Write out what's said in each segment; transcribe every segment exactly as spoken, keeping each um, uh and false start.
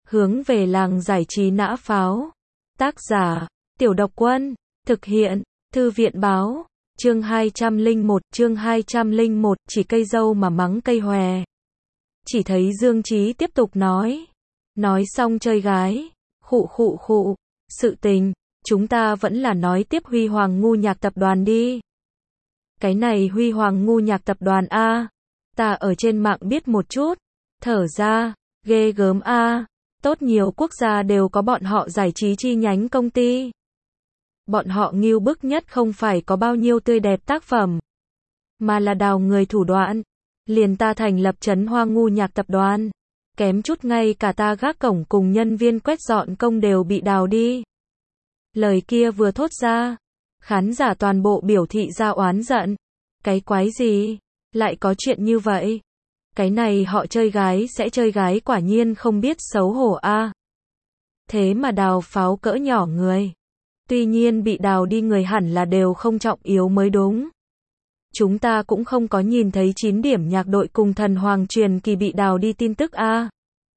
Hướng về làng giải trí nã pháo. Tác giả, Tiểu Độc Quân. Thực hiện, Thư viện báo. Chương hai trăm lẻ một, chương hai trăm lẻ một, chỉ cây dâu mà mắng cây hòe. Chỉ thấy Dương Chí tiếp tục nói. Nói xong chơi gái. Khụ khụ khụ. Sự tình, chúng ta vẫn là nói tiếp Huy Hoàng Ngu Nhạc Tập đoàn đi. Cái này Huy Hoàng Ngu Nhạc Tập đoàn A. Ta ở trên mạng biết một chút. Thở ra, ghê gớm A. Tốt nhiều quốc gia đều có bọn họ giải trí chi nhánh công ty. Bọn họ ngưu bức nhất không phải có bao nhiêu tươi đẹp tác phẩm, mà là đào người thủ đoạn. Liền ta thành lập Trấn Hoa Ngu Nhạc Tập đoàn, kém chút ngay cả ta gác cổng cùng nhân viên quét dọn công đều bị đào đi. Lời kia vừa thốt ra, khán giả toàn bộ biểu thị ra oán giận. Cái quái gì? Lại có chuyện như vậy? Cái này họ chơi gái sẽ chơi gái quả nhiên không biết xấu hổ a. Thế mà đào pháo cỡ nhỏ người. Tuy nhiên bị đào đi người hẳn là đều không trọng yếu mới đúng. Chúng ta cũng không có nhìn thấy chín điểm nhạc đội cùng thần hoàng truyền kỳ bị đào đi tin tức a.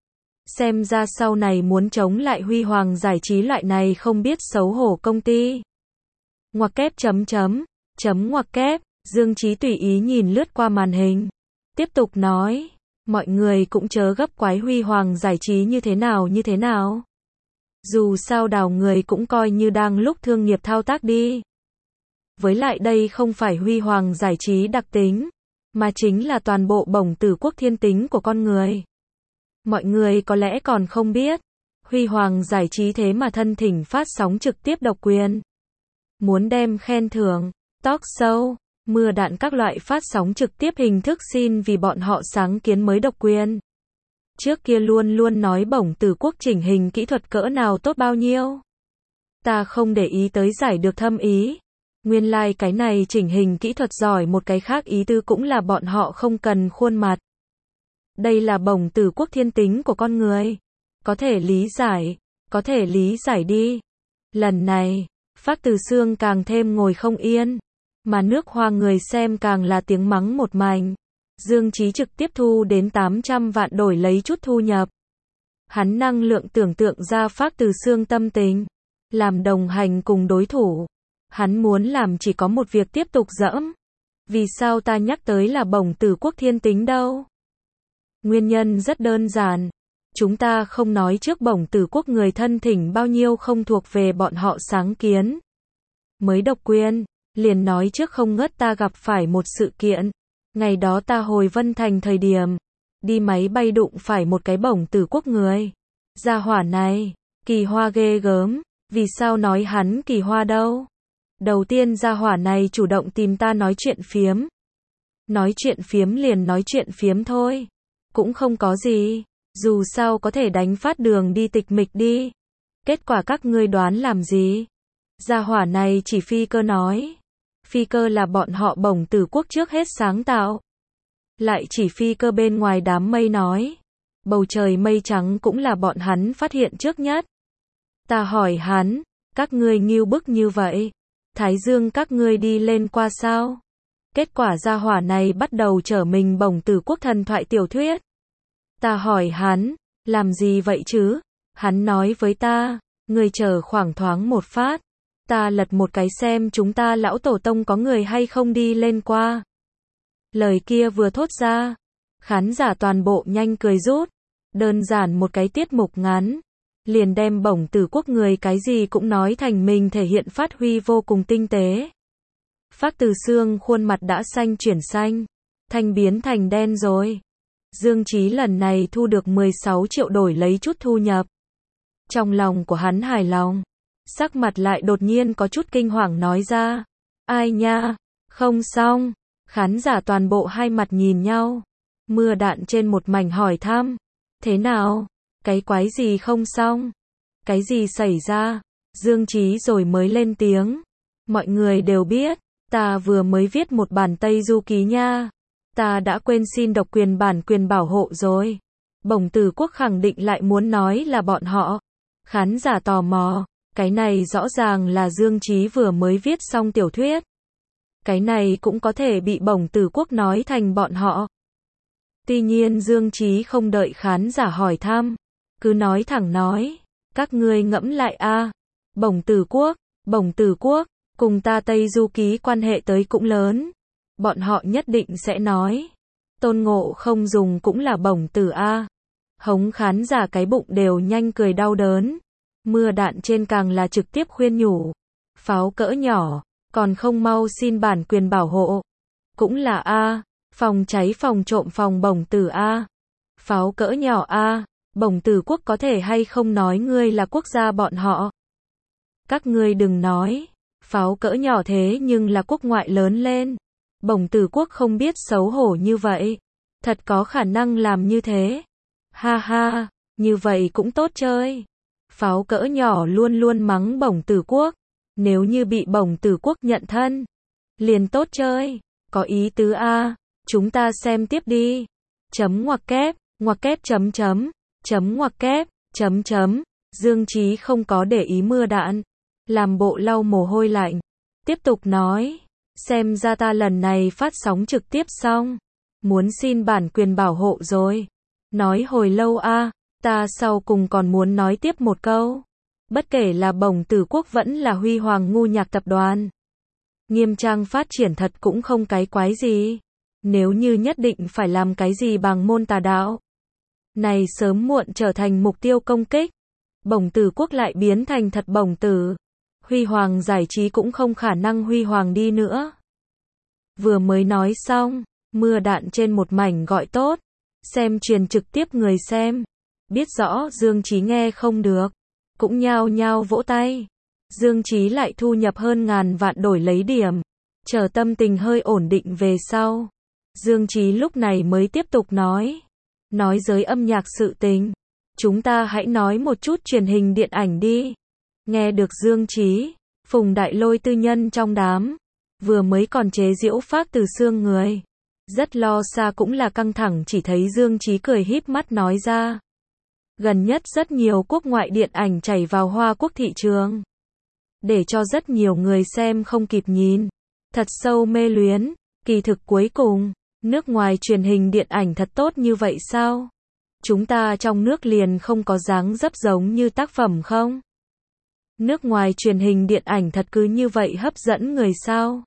Xem ra sau này muốn chống lại Huy Hoàng giải trí loại này không biết xấu hổ công ty. Ngoặc kép chấm chấm, chấm ngoặc kép, Dương Chí tùy ý nhìn lướt qua màn hình. Tiếp tục nói, mọi người cũng chớ gấp quái Huy Hoàng giải trí như thế nào như thế nào. Dù sao đào người cũng coi như đang lúc thương nghiệp thao tác đi. Với lại đây không phải Huy Hoàng giải trí đặc tính, mà chính là toàn bộ bổng tử quốc thiên tính của con người. Mọi người có lẽ còn không biết, Huy Hoàng giải trí thế mà thân thỉnh phát sóng trực tiếp độc quyền. Muốn đem khen thưởng, talk show, mưa đạn các loại phát sóng trực tiếp hình thức xin vì bọn họ sáng kiến mới độc quyền. Trước kia luôn luôn nói bổng tử quốc chỉnh hình kỹ thuật cỡ nào tốt bao nhiêu. Ta không để ý tới giải được thâm ý. Nguyên lai like cái này chỉnh hình kỹ thuật giỏi một cái khác ý tư cũng là bọn họ không cần khuôn mặt. Đây là bổng tử quốc thiên tính của con người. Có thể lý giải, có thể lý giải đi. Lần này, Phác Từ Xương càng thêm ngồi không yên. Mà nước Hoa người xem càng là tiếng mắng một mảnh. Dương Chí trực tiếp thu đến tám trăm vạn đổi lấy chút thu nhập. Hắn năng lượng tưởng tượng ra Phác Từ Xương tâm tình. Làm đồng hành cùng đối thủ. Hắn muốn làm chỉ có một việc tiếp tục dẫm. Vì sao ta nhắc tới là bổng tử quốc thiên tính đâu? Nguyên nhân rất đơn giản. Chúng ta không nói trước bổng tử quốc người thân thỉnh bao nhiêu không thuộc về bọn họ sáng kiến. Mới độc quyền. Liền nói trước không ngớt ta gặp phải một sự kiện. Ngày đó ta hồi Vân Thành thời điểm. Đi máy bay đụng phải một cái bổng tử quốc người. Gia hỏa này. Kỳ hoa ghê gớm. Vì sao nói hắn kỳ hoa đâu? Đầu tiên gia hỏa này chủ động tìm ta nói chuyện phiếm. Nói chuyện phiếm liền nói chuyện phiếm thôi. Cũng không có gì. Dù sao có thể đánh phát đường đi tịch mịch đi. Kết quả các ngươi đoán làm gì? Gia hỏa này chỉ phi cơ nói. Phi cơ là bọn họ bổng tử quốc trước hết sáng tạo. Lại chỉ phi cơ bên ngoài đám mây nói. Bầu trời mây trắng cũng là bọn hắn phát hiện trước nhất. Ta hỏi hắn, các ngươi ngưu bức như vậy. Thái Dương các ngươi đi lên qua sao? Kết quả gia hỏa này bắt đầu trở mình bổng tử quốc thần thoại tiểu thuyết. Ta hỏi hắn, làm gì vậy chứ? Hắn nói với ta, ngươi chờ khoảng thoáng một phát. Ta lật một cái xem chúng ta lão tổ tông có người hay không đi lên qua. Lời kia vừa thốt ra, khán giả toàn bộ nhanh cười rút. Đơn giản một cái tiết mục ngắn, liền đem bổng tử quốc người cái gì cũng nói thành mình thể hiện phát huy vô cùng tinh tế. Phác Từ Xương khuôn mặt đã xanh chuyển xanh, thanh biến thành đen rồi. Dương Chí lần này thu được mười sáu triệu đổi lấy chút thu nhập. Trong lòng của hắn hài lòng. Sắc mặt lại đột nhiên có chút kinh hoàng nói ra. Ai nha, không xong. Khán giả toàn bộ hai mặt nhìn nhau. Mưa đạn trên một mảnh hỏi thăm. Thế nào? Cái quái gì không xong? Cái gì xảy ra? Dương Chí rồi mới lên tiếng. Mọi người đều biết, ta vừa mới viết một bản Tây Du Ký nha. Ta đã quên xin độc quyền bản quyền bảo hộ rồi. Bổng tử quốc khẳng định lại muốn nói là bọn họ. Khán giả tò mò. Cái này rõ ràng là Dương Chí vừa mới viết xong tiểu thuyết. Cái này cũng có thể bị bổng tử quốc nói thành bọn họ. Tuy nhiên Dương Chí không đợi khán giả hỏi thăm. cứ nói thẳng nói, các ngươi ngẫm lại a, Bổng Tử Quốc, Bổng Tử Quốc, cùng ta Tây Du Ký quan hệ tới cũng lớn. Bọn họ nhất định sẽ nói, Tôn Ngộ Không dùng cũng là Bổng Tử a. Hống khán giả cái bụng đều nhanh cười đau đớn. Mưa đạn trên càng là trực tiếp khuyên nhủ, pháo cỡ nhỏ, còn không mau xin bản quyền bảo hộ. Cũng là a, phòng cháy phòng trộm phòng Bổng Tử a. Pháo cỡ nhỏ a, Bổng Tử Quốc có thể hay không nói ngươi là quốc gia bọn họ. Các ngươi đừng nói, pháo cỡ nhỏ thế nhưng là quốc ngoại lớn lên. Bổng Tử Quốc không biết xấu hổ như vậy. Thật có khả năng làm như thế. Ha ha, như vậy cũng tốt chơi. Pháo cỡ nhỏ luôn luôn mắng Bổng Tử Quốc. Nếu như bị Bổng Tử Quốc nhận thân, liền tốt chơi. Có ý tứ a, chúng ta xem tiếp đi. Chấm ngoặc kép, ngoặc kép chấm chấm, chấm ngoặc kép, chấm chấm. Dương Chí không có để ý mưa đạn, làm bộ lau mồ hôi lạnh. Tiếp tục nói, xem ra ta lần này phát sóng trực tiếp xong, muốn xin bản quyền bảo hộ rồi. Nói hồi lâu a, ta sau cùng còn muốn nói tiếp một câu. Bất kể là Bổng Tử Quốc vẫn là Huy Hoàng ngu nhạc tập đoàn, nghiêm trang phát triển thật cũng không cái quái gì. Nếu như nhất định phải làm cái gì bằng môn tà đạo, này sớm muộn trở thành mục tiêu công kích. Bổng Tử Quốc lại biến thành thật Bổng Tử. Huy Hoàng giải trí cũng không khả năng Huy Hoàng đi nữa. Vừa mới nói xong, mưa đạn trên một mảnh gọi tốt. Xem truyền trực tiếp người xem, biết rõ Dương Chí nghe không được, cũng nhao nhao vỗ tay. Dương Chí lại thu nhập hơn ngàn vạn đổi lấy điểm. Chờ tâm tình hơi ổn định về sau, Dương Chí lúc này mới tiếp tục nói. Nói giới âm nhạc sự tình, chúng ta hãy nói một chút truyền hình điện ảnh đi. Nghe được Dương Chí, Phùng Đại Lôi tư nhân trong đám, vừa mới còn chế giễu Phác Từ Xương người. Rất lo xa cũng là căng thẳng, chỉ thấy Dương Chí cười híp mắt nói ra. Gần nhất rất nhiều quốc ngoại điện ảnh chảy vào Hoa Quốc thị trường, để cho rất nhiều người xem không kịp nhìn, thật sâu mê luyến. Kỳ thực cuối cùng, nước ngoài truyền hình điện ảnh thật tốt như vậy sao? Chúng ta trong nước liền không có dáng dấp giống như tác phẩm không? Nước ngoài truyền hình điện ảnh thật cứ như vậy hấp dẫn người sao?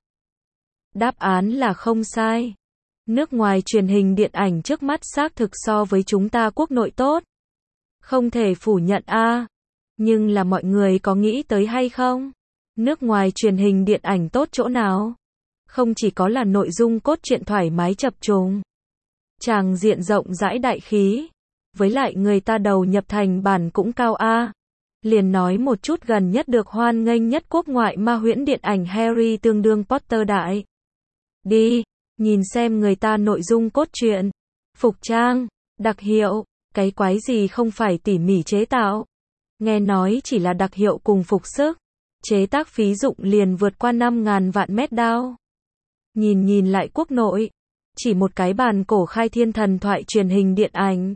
Đáp án là không sai. Nước ngoài truyền hình điện ảnh trước mắt xác thực so với chúng ta quốc nội tốt. Không thể phủ nhận a. Nhưng là mọi người có nghĩ tới hay không? Nước ngoài truyền hình điện ảnh tốt chỗ nào? Không chỉ có là nội dung cốt truyện thoải mái chập trùng, tràng diện rộng rãi đại khí, với lại người ta đầu nhập thành bản cũng cao a. Liền nói một chút gần nhất được hoan nghênh nhất quốc ngoại ma huyễn điện ảnh Harry tương đương Potter đại. Đi, nhìn xem người ta nội dung cốt truyện, phục trang, đặc hiệu, cái quái gì không phải tỉ mỉ chế tạo. Nghe nói chỉ là đặc hiệu cùng phục sức, chế tác phí dụng liền vượt qua năm ngàn vạn mét đao. Nhìn nhìn lại quốc nội, chỉ một cái bàn cổ khai thiên thần thoại truyền hình điện ảnh.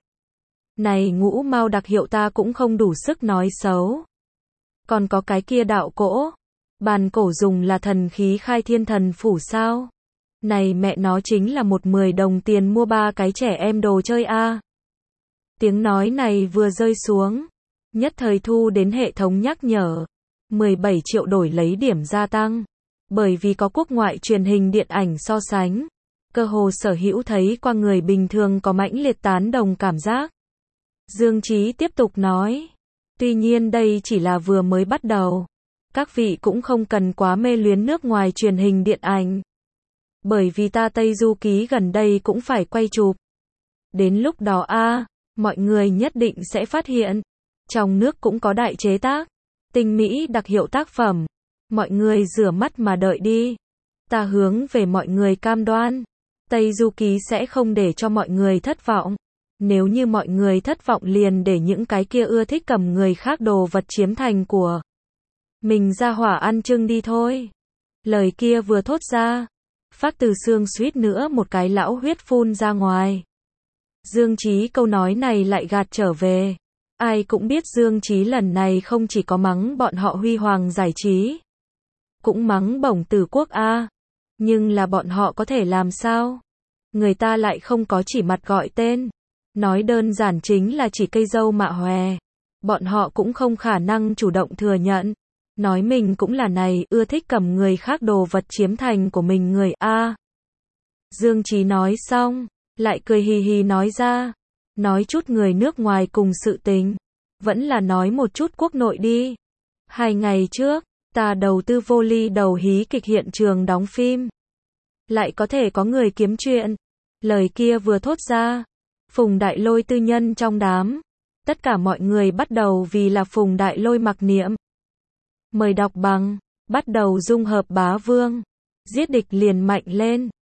Này ngũ mao đặc hiệu ta cũng không đủ sức nói xấu. Còn có cái kia đạo cỗ, bàn cổ dùng là thần khí khai thiên thần phủ sao? Này mẹ nó chính là một mười đồng tiền mua ba cái trẻ em đồ chơi a. Tiếng nói này vừa rơi xuống, nhất thời thu đến hệ thống nhắc nhở, mười bảy triệu đổi lấy điểm gia tăng. Bởi vì có quốc ngoại truyền hình điện ảnh so sánh, cơ hồ sở hữu thấy qua người bình thường có mãnh liệt tán đồng cảm giác. Dương Chí tiếp tục nói, tuy nhiên đây chỉ là vừa mới bắt đầu. Các vị cũng không cần quá mê luyến nước ngoài truyền hình điện ảnh. Bởi vì ta Tây Du Ký gần đây cũng phải quay chụp. Đến lúc đó a, mọi người nhất định sẽ phát hiện, trong nước cũng có đại chế tác, tinh mỹ đặc hiệu tác phẩm. Mọi người rửa mắt mà đợi đi. Ta hướng về mọi người cam đoan, Tây Du Ký sẽ không để cho mọi người thất vọng. Nếu như mọi người thất vọng liền để những cái kia ưa thích cầm người khác đồ vật chiếm thành của mình ra hỏa ăn chưng đi thôi. Lời kia vừa thốt ra, Phác Từ Xương suýt nữa một cái lão huyết phun ra ngoài. Dương Chí câu nói này lại gạt trở về. Ai cũng biết Dương Chí lần này không chỉ có mắng bọn họ Huy Hoàng giải trí, cũng mắng Bổng Tử Quốc a. Nhưng là bọn họ có thể làm sao? Người ta lại không có chỉ mặt gọi tên. Nói đơn giản chính là chỉ cây dâu mạ hòe. Bọn họ cũng không khả năng chủ động thừa nhận. Nói mình cũng là này, ưa thích cầm người khác đồ vật chiếm thành của mình người A. Dương Chí nói xong, lại cười hì hì nói ra. Nói chút người nước ngoài cùng sự tình. Vẫn là nói một chút quốc nội đi. Hai ngày trước, ta đầu tư vô ly đầu hí kịch hiện trường đóng phim. Lại có thể có người kiếm chuyện. Lời kia vừa thốt ra. Phùng Đại Lôi tư nhân trong đám. Tất cả mọi người bắt đầu vì là Phùng Đại Lôi mặc niệm. Mời đọc bằng. Bắt đầu dung hợp bá vương. Giết địch liền mạnh lên.